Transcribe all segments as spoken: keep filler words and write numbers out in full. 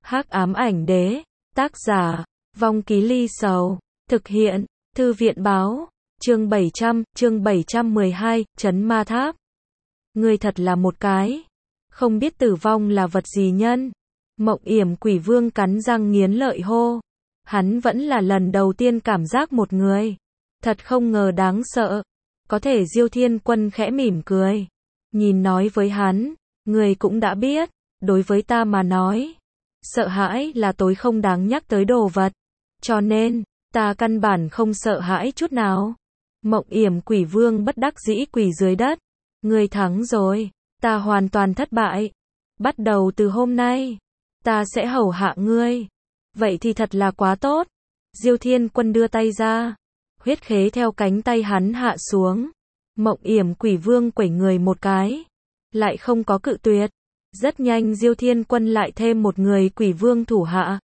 Hắc ám ảnh đế, tác giả, Vong Ký Ly Sầu, thực hiện, Thư viện báo, chương bảy trăm, chương bảy trăm mười hai, Trấn Ma Tháp. Ngươi thật là một cái, không biết tử vong là vật gì nhân. Mộng Yểm Quỷ Vương cắn răng nghiến lợi hô. Hắn vẫn là lần đầu tiên cảm giác một người. Thật không ngờ đáng sợ. Có thể Diêu Thiên Quân khẽ mỉm cười. Nhìn nói với hắn, người cũng đã biết, đối với ta mà nói. Sợ hãi là tối không đáng nhắc tới đồ vật. Cho nên, ta căn bản không sợ hãi chút nào. Mộng Yểm Quỷ Vương bất đắc dĩ quỳ dưới đất. Ngươi thắng rồi, ta hoàn toàn thất bại. Bắt đầu từ hôm nay, ta sẽ hầu hạ ngươi. Vậy thì thật là quá tốt. Diêu Thiên Quân đưa tay ra. Huyết khế theo cánh tay hắn hạ xuống. Mộng Yểm Quỷ Vương quẩy người một cái. Lại không có cự tuyệt. Rất nhanh Diêu Thiên Quân lại thêm một người quỷ vương thủ hạ.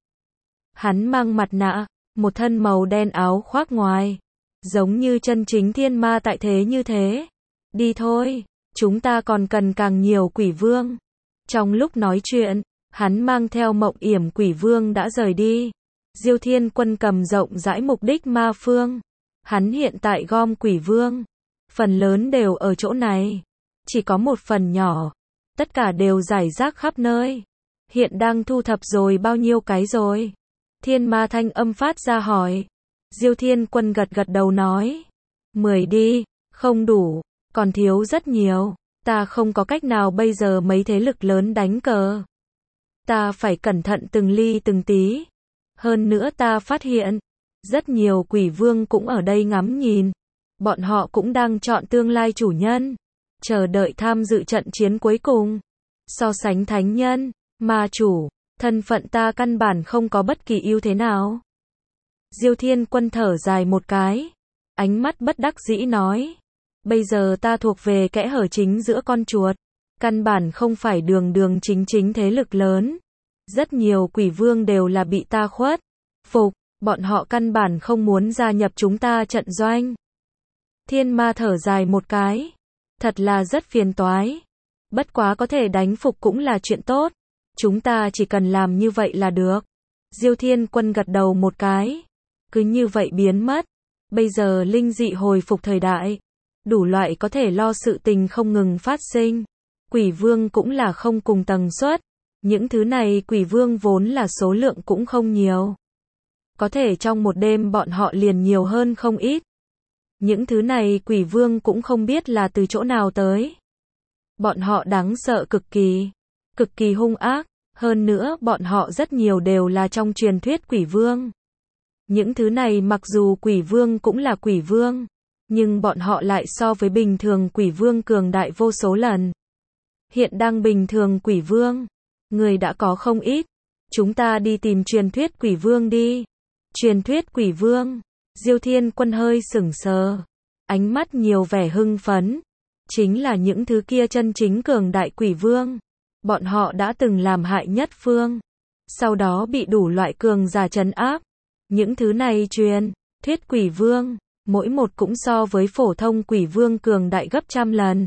Hắn mang mặt nạ, một thân màu đen áo khoác ngoài. Giống như chân chính thiên ma tại thế như thế. Đi thôi, chúng ta còn cần càng nhiều quỷ vương. Trong lúc nói chuyện, hắn mang theo Mộng Yểm Quỷ Vương đã rời đi. Diêu Thiên Quân cầm rộng rãi mục đích ma phương. Hắn hiện tại gom quỷ vương. Phần lớn đều ở chỗ này. Chỉ có một phần nhỏ. Tất cả đều rải rác khắp nơi. Hiện đang thu thập rồi bao nhiêu cái rồi? Thiên ma thanh âm phát ra hỏi. Diêu Thiên Quân gật gật đầu nói. Mười đi, không đủ, còn thiếu rất nhiều. Ta không có cách nào bây giờ mấy thế lực lớn đánh cờ. Ta phải cẩn thận từng ly từng tí. Hơn nữa ta phát hiện, rất nhiều quỷ vương cũng ở đây ngắm nhìn. Bọn họ cũng đang chọn tương lai chủ nhân. Chờ đợi tham dự trận chiến cuối cùng. So sánh thánh nhân, ma chủ, thân phận ta căn bản không có bất kỳ ưu thế nào. Diêu Thiên Quân thở dài một cái. Ánh mắt bất đắc dĩ nói. Bây giờ ta thuộc về kẽ hở chính giữa con chuột. Căn bản không phải đường đường chính chính thế lực lớn. Rất nhiều quỷ vương đều là bị ta khuất phục. Bọn họ căn bản không muốn gia nhập chúng ta trận doanh. Thiên ma thở dài một cái. Thật là rất phiền toái. Bất quá có thể đánh phục cũng là chuyện tốt. Chúng ta chỉ cần làm như vậy là được. Diêu Thiên Quân gật đầu một cái. Cứ như vậy biến mất. Bây giờ linh dị hồi phục thời đại. Đủ loại có thể lo sự tình không ngừng phát sinh. Quỷ vương cũng là không cùng tần suất. Những thứ này quỷ vương vốn là số lượng cũng không nhiều. Có thể trong một đêm bọn họ liền nhiều hơn không ít. Những thứ này quỷ vương cũng không biết là từ chỗ nào tới. Bọn họ đáng sợ cực kỳ. Cực kỳ hung ác. Hơn nữa bọn họ rất nhiều đều là trong truyền thuyết quỷ vương. Những thứ này mặc dù quỷ vương cũng là quỷ vương. Nhưng bọn họ lại so với bình thường quỷ vương cường đại vô số lần. Hiện đang bình thường quỷ vương. Người đã có không ít. Chúng ta đi tìm truyền thuyết quỷ vương đi. Truyền thuyết quỷ vương. Diêu Thiên Quân hơi sững sờ. Ánh mắt nhiều vẻ hưng phấn. Chính là những thứ kia chân chính cường đại quỷ vương. Bọn họ đã từng làm hại nhất phương. Sau đó bị đủ loại cường giả trấn áp. Những thứ này truyền thuyết quỷ vương. Mỗi một cũng so với phổ thông quỷ vương cường đại gấp trăm lần.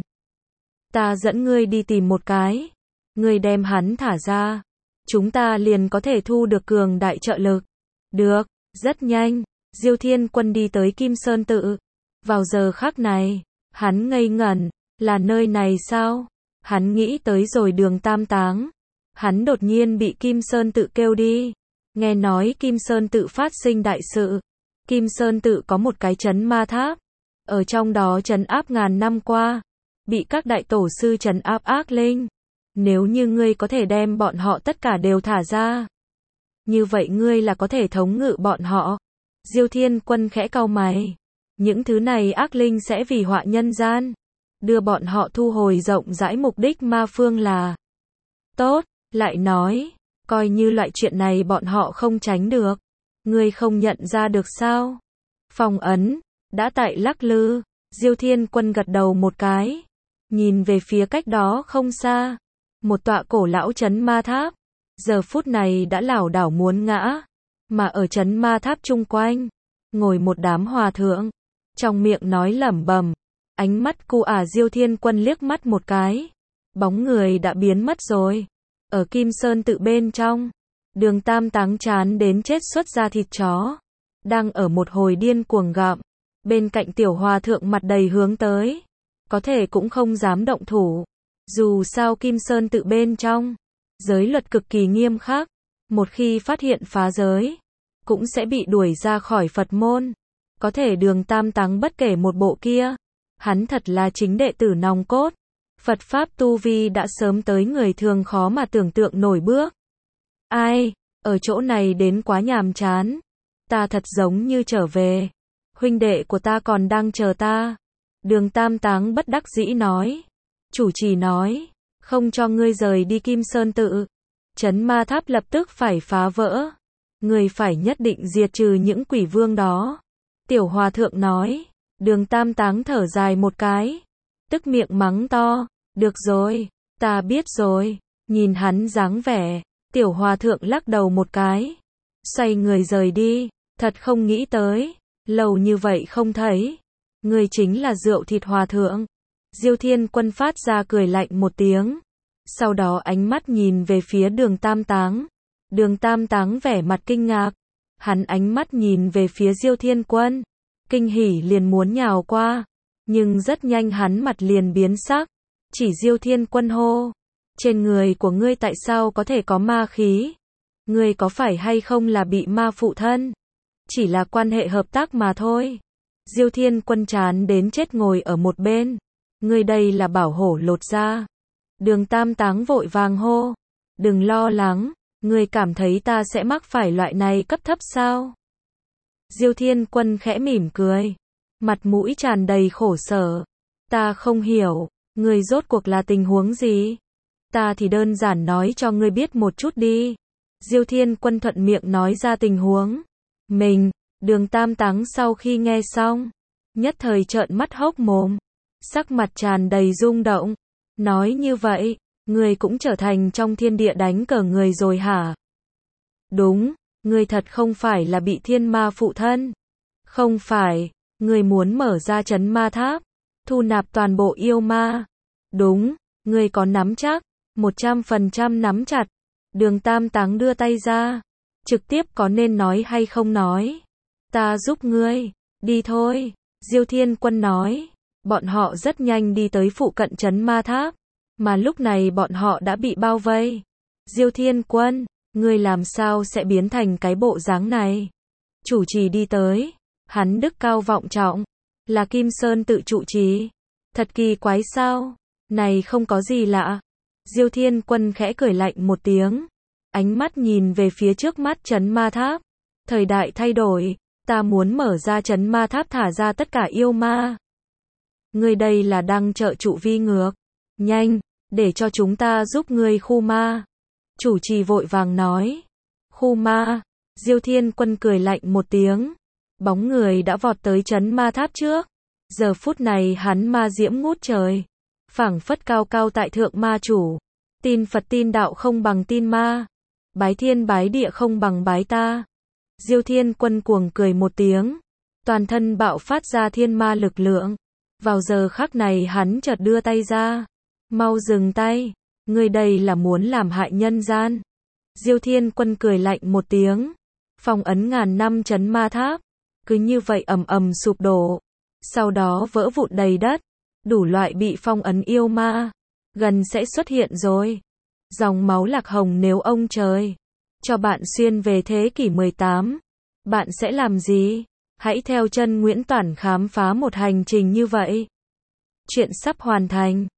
Ta dẫn ngươi đi tìm một cái. Ngươi đem hắn thả ra. Chúng ta liền có thể thu được cường đại trợ lực. Được, rất nhanh. Diêu Thiên Quân đi tới Kim Sơn Tự. Vào giờ khắc này, hắn ngây ngẩn. Là nơi này sao? Hắn nghĩ tới rồi Đường Tam Táng. Hắn đột nhiên bị Kim Sơn Tự kêu đi. Nghe nói Kim Sơn Tự phát sinh đại sự. Kim Sơn Tự có một cái trấn ma tháp. Ở trong đó trấn áp ngàn năm qua. Bị các đại tổ sư trấn áp ác linh. Nếu như ngươi có thể đem bọn họ tất cả đều thả ra. Như vậy ngươi là có thể thống ngự bọn họ. Diêu Thiên Quân khẽ cau mày. Những thứ này ác linh sẽ vì họa nhân gian. Đưa bọn họ thu hồi rộng rãi mục đích ma phương là tốt. Lại nói, coi như loại chuyện này bọn họ không tránh được. Ngươi không nhận ra được sao? Phong ấn đã tại lắc lư. Diêu Thiên Quân gật đầu một cái. Nhìn về phía cách đó không xa. Một tọa cổ lão trấn ma tháp. Giờ phút này đã lảo đảo muốn ngã. Mà ở trấn ma tháp chung quanh. Ngồi một đám hòa thượng. Trong miệng nói lẩm bẩm. Ánh mắt cu ả Diêu Thiên Quân liếc mắt một cái. Bóng người đã biến mất rồi. Ở Kim Sơn Tự bên trong. Đường Tam Táng chán đến chết xuất ra thịt chó. Đang ở một hồi điên cuồng gặm. Bên cạnh tiểu hòa thượng mặt đầy hướng tới. Có thể cũng không dám động thủ. Dù sao Kim Sơn tự bên trong. Giới luật cực kỳ nghiêm khắc. Một khi phát hiện phá giới. Cũng sẽ bị đuổi ra khỏi Phật môn. Có thể Đường Tam Táng bất kể một bộ kia. Hắn thật là chính đệ tử nòng cốt. Phật Pháp tu vi đã sớm tới người thường khó mà tưởng tượng nổi bước. Ai, ở chỗ này đến quá nhàm chán. Ta thật giống như trở về. Huynh đệ của ta còn đang chờ ta. Đường Tam Táng bất đắc dĩ nói. Chủ trì nói, không cho ngươi rời đi Kim Sơn tự. Trấn ma tháp lập tức phải phá vỡ. Ngươi phải nhất định diệt trừ những quỷ vương đó. Tiểu hòa thượng nói. Đường Tam Táng thở dài một cái. Tức miệng mắng to. Được rồi, ta biết rồi. Nhìn hắn dáng vẻ. Tiểu hòa thượng lắc đầu một cái. Xoay người rời đi. Thật không nghĩ tới. Lâu như vậy không thấy. Người chính là rượu thịt hòa thượng. Diêu Thiên Quân phát ra cười lạnh một tiếng. Sau đó ánh mắt nhìn về phía Đường Tam Táng. Đường Tam Táng vẻ mặt kinh ngạc. Hắn ánh mắt nhìn về phía Diêu Thiên Quân. Kinh hỉ liền muốn nhào qua. Nhưng rất nhanh hắn mặt liền biến sắc. Chỉ Diêu Thiên Quân hô. Trên người của ngươi tại sao có thể có ma khí? Ngươi có phải hay không là bị ma phụ thân? Chỉ là quan hệ hợp tác mà thôi. Diêu Thiên Quân chán đến chết ngồi ở một bên. Ngươi đây là bảo hổ lột da. Đường Tam Táng vội vàng hô. Đừng lo lắng, ngươi cảm thấy ta sẽ mắc phải loại này cấp thấp sao? Diêu Thiên Quân khẽ mỉm cười. Mặt mũi tràn đầy khổ sở. Ta không hiểu, ngươi rốt cuộc là tình huống gì? Ta thì đơn giản nói cho ngươi biết một chút đi. Diêu Thiên Quân thuận miệng nói ra tình huống. Mình, Đường Tam Táng sau khi nghe xong. Nhất thời trợn mắt hốc mồm. Sắc mặt tràn đầy rung động. Nói như vậy, ngươi cũng trở thành trong thiên địa đánh cờ người rồi hả? Đúng, ngươi thật không phải là bị thiên ma phụ thân. Không phải, ngươi muốn mở ra trấn ma tháp. Thu nạp toàn bộ yêu ma. Đúng, ngươi có nắm chắc. một trăm phần trăm nắm chặt. Đường Tam Táng đưa tay ra. Trực tiếp có nên nói hay không nói. Ta giúp ngươi. Đi thôi. Diêu Thiên Quân nói. Bọn họ rất nhanh đi tới phụ cận trấn ma tháp. Mà lúc này bọn họ đã bị bao vây. Diêu Thiên Quân, ngươi làm sao sẽ biến thành cái bộ dáng này? Chủ trì đi tới. Hắn đức cao vọng trọng. Là Kim Sơn tự trụ trì. Thật kỳ quái sao? Này không có gì lạ. Diêu Thiên Quân khẽ cười lạnh một tiếng. Ánh mắt nhìn về phía trước mắt trấn ma tháp. Thời đại thay đổi. Ta muốn mở ra trấn ma tháp thả ra tất cả yêu ma. Ngươi đây là đang trợ trụ vi ngược. Nhanh, để cho chúng ta giúp ngươi khu ma. Chủ trì vội vàng nói. Khu ma. Diêu Thiên Quân cười lạnh một tiếng. Bóng người đã vọt tới trấn ma tháp trước. Giờ phút này hắn ma diễm ngút trời. Phảng phất cao cao tại thượng ma chủ. Tin Phật tin đạo không bằng tin ma. Bái thiên bái địa không bằng bái ta. Diêu Thiên Quân cuồng cười một tiếng. Toàn thân bạo phát ra thiên ma lực lượng. Vào giờ khắc này hắn chợt đưa tay ra. Mau dừng tay. Ngươi đây là muốn làm hại nhân gian. Diêu Thiên Quân cười lạnh một tiếng. Phong ấn ngàn năm trấn ma tháp. Cứ như vậy ầm ầm sụp đổ. Sau đó vỡ vụn đầy đất. Đủ loại bị phong ấn yêu ma. Gần sẽ xuất hiện rồi. Dòng máu lạc hồng nếu ông trời. Cho bạn xuyên về thế kỷ mười tám. Bạn sẽ làm gì? Hãy theo chân Nguyễn Toản khám phá một hành trình như vậy. Chuyện sắp hoàn thành.